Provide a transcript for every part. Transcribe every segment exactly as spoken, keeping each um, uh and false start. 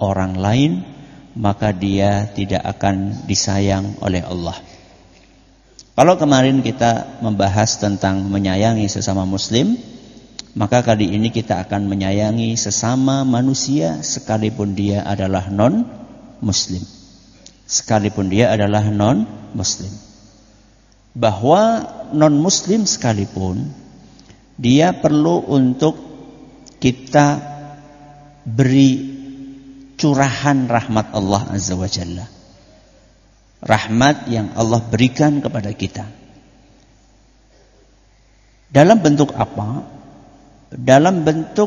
orang lain, maka dia tidak akan disayang oleh Allah. Kalau kemarin kita membahas tentang menyayangi sesama muslim, maka kali ini kita akan menyayangi sesama manusia sekalipun dia adalah non-muslim. Sekalipun dia adalah non-muslim. Bahwa non-muslim sekalipun, dia perlu untuk kita beri curahan rahmat Allah Azza wa Jalla. Rahmat yang Allah berikan kepada kita. Dalam bentuk apa? Dalam bentuk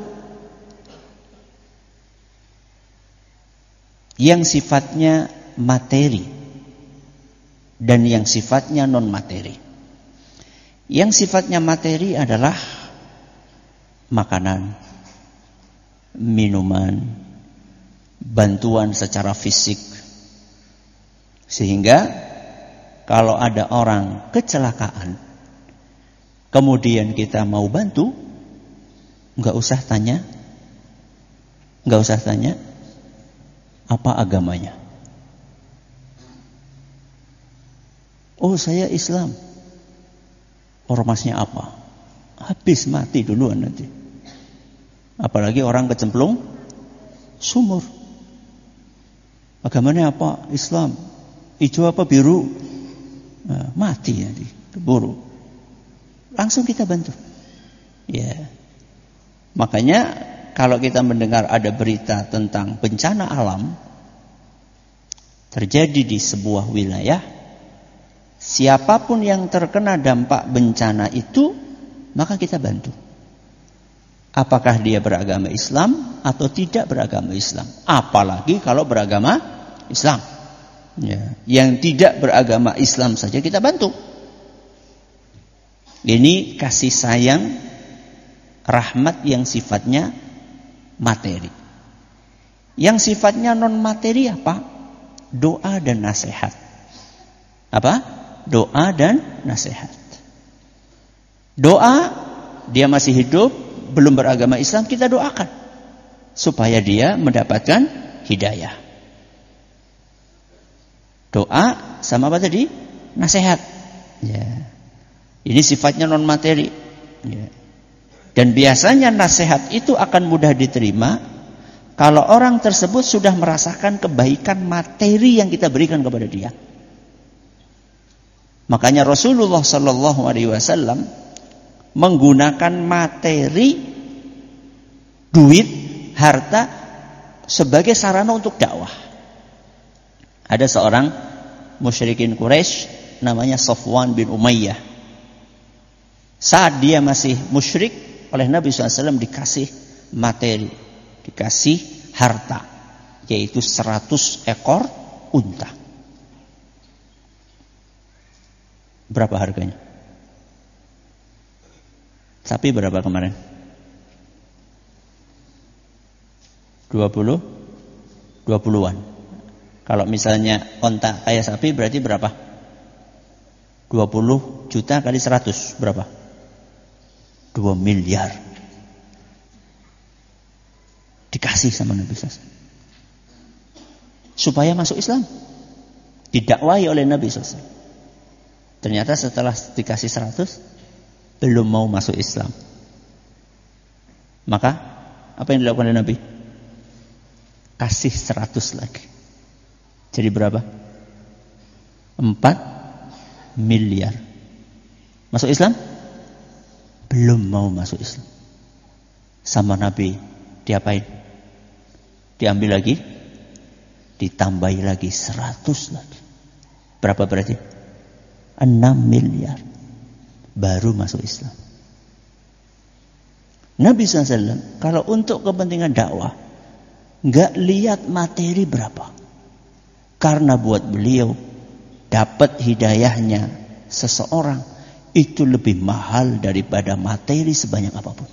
yang sifatnya materi dan yang sifatnya non materi. Yang sifatnya materi adalah makanan, minuman, bantuan secara fisik. Sehingga kalau ada orang kecelakaan, kemudian kita mau bantu, enggak usah tanya, enggak usah tanya apa agamanya. Oh, saya Islam. Ormasnya apa? Habis, mati duluan nanti. Apalagi orang kecemplung sumur. Agamanya apa? Islam. Hijau apa biru? Nah, mati nanti, keburu. Langsung kita bantu. Ya. Makanya kalau kita mendengar ada berita tentang bencana alam terjadi di sebuah wilayah, siapapun yang terkena dampak bencana itu, maka kita bantu. Apakah dia beragama Islam atau tidak beragama Islam? Apalagi kalau beragama Islam. Ya. Yang tidak beragama Islam saja kita bantu. Ini kasih sayang, rahmat yang sifatnya materi. Yang sifatnya non materi apa? Doa dan nasihat. Apa? Doa dan nasihat. Doa, dia masih hidup, belum beragama Islam, kita doakan supaya dia mendapatkan hidayah. Doa sama apa tadi? Nasihat. Ya. Ini sifatnya non materi. Ya. Dan biasanya nasihat itu akan mudah diterima kalau orang tersebut sudah merasakan kebaikan materi yang kita berikan kepada dia. Makanya Rasulullah Sallallahu Alaihi Wasallam menggunakan materi, duit, harta sebagai sarana untuk dakwah. Ada seorang musyrikin Quraisy namanya Safwan bin Umayyah. Saat dia masih musyrik, oleh Nabi shallallahu alaihi wasallam dikasih materi, dikasih harta, yaitu seratus ekor unta. Berapa harganya? Sapi berapa kemarin? dua puluh? dua puluhan. Kalau misalnya onta kayak sapi berarti berapa? dua puluh juta kali seratus berapa? dua miliar. Dikasih sama Nabi shallallahu alaihi wasallam supaya masuk Islam. Didakwahi oleh Nabi shallallahu alaihi wasallam. Ternyata setelah dikasih seratus belum mau masuk Islam. Maka apa yang dilakukan oleh Nabi? Kasih seratus lagi. Jadi berapa? empat miliar. Masuk Islam? Belum mau masuk Islam. Sama Nabi diapain? Diambil lagi, ditambahi lagi seratus lagi. Berapa berarti? enam miliar. Baru masuk Islam. Nabi shallallahu alaihi wasallam kalau untuk kepentingan dakwah nggak lihat materi berapa. Karena buat beliau dapat hidayahnya seseorang itu lebih mahal daripada materi sebanyak apapun.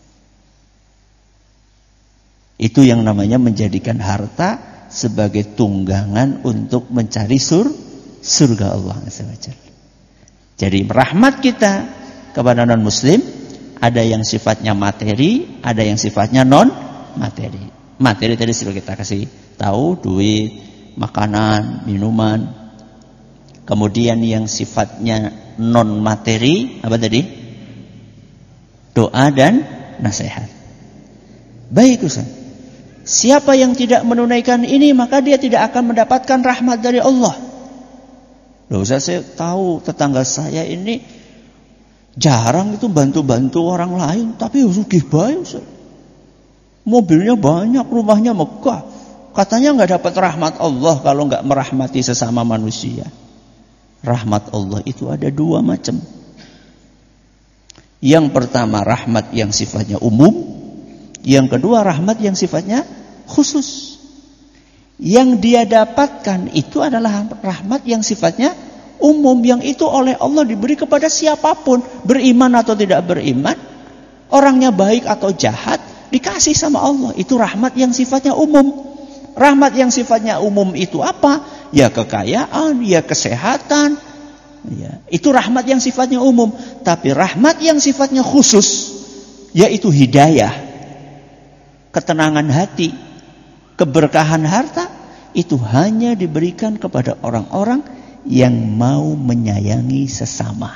Itu yang namanya menjadikan harta sebagai tunggangan untuk mencari sur, surga Allah azza wajalla. Jadi rahmat kita kepada non muslim ada yang sifatnya materi, ada yang sifatnya non materi. materi tadi sudah kita kasih tahu, duit, makanan, minuman. Kemudian yang sifatnya non materi apa tadi? Doa dan nasihat. Baik Ustaz. Siapa yang tidak menunaikan ini maka dia tidak akan mendapatkan rahmat dari Allah. Loh Ustaz, saya tahu tetangga saya ini jarang itu bantu-bantu orang lain, tapi sugih bae Ustaz. Mobilnya banyak, rumahnya megah. Katanya enggak dapat rahmat Allah kalau enggak merahmati sesama manusia. Rahmat Allah itu ada dua macam. Yang pertama rahmat yang sifatnya umum, yang kedua rahmat yang sifatnya khusus. Yang dia dapatkan itu adalah rahmat yang sifatnya umum, yang itu oleh Allah diberi kepada siapapun, beriman atau tidak beriman, orangnya baik atau jahat, dikasih sama Allah. Itu rahmat yang sifatnya umum. Rahmat yang sifatnya umum itu apa? Ya kekayaan, ya kesehatan, ya, itu rahmat yang sifatnya umum. Tapi rahmat yang sifatnya khusus, yaitu hidayah, ketenangan hati, keberkahan harta, itu hanya diberikan kepada orang-orang yang mau menyayangi sesama.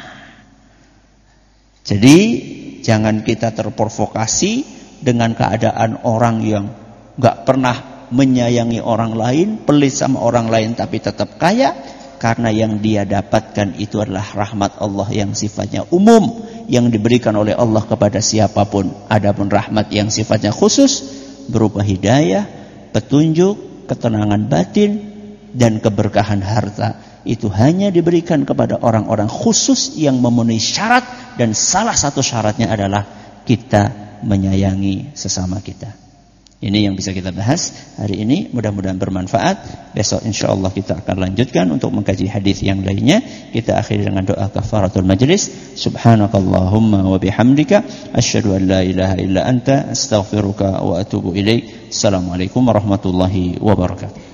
Jadi jangan kita terprovokasi dengan keadaan orang yang gak pernah menyayangi orang lain, pelit sama orang lain tapi tetap kaya, karena yang dia dapatkan itu adalah rahmat Allah yang sifatnya umum, yang diberikan oleh Allah kepada siapapun. Adapun rahmat yang sifatnya khusus berupa hidayah, petunjuk, ketenangan batin, dan keberkahan harta, itu hanya diberikan kepada orang-orang khusus yang memenuhi syarat, dan salah satu syaratnya adalah kita menyayangi sesama kita. Ini yang bisa kita bahas hari ini, mudah-mudahan bermanfaat. Besok insyaallah kita akan lanjutkan untuk mengkaji hadis yang lainnya. Kita akhiri dengan doa kafaratul majlis. Subhanakallahumma wa bihamdika asyhadu an la ilaha illa anta astaghfiruka wa atubu ilaik. Assalamualaikum warahmatullahi wabarakatuh.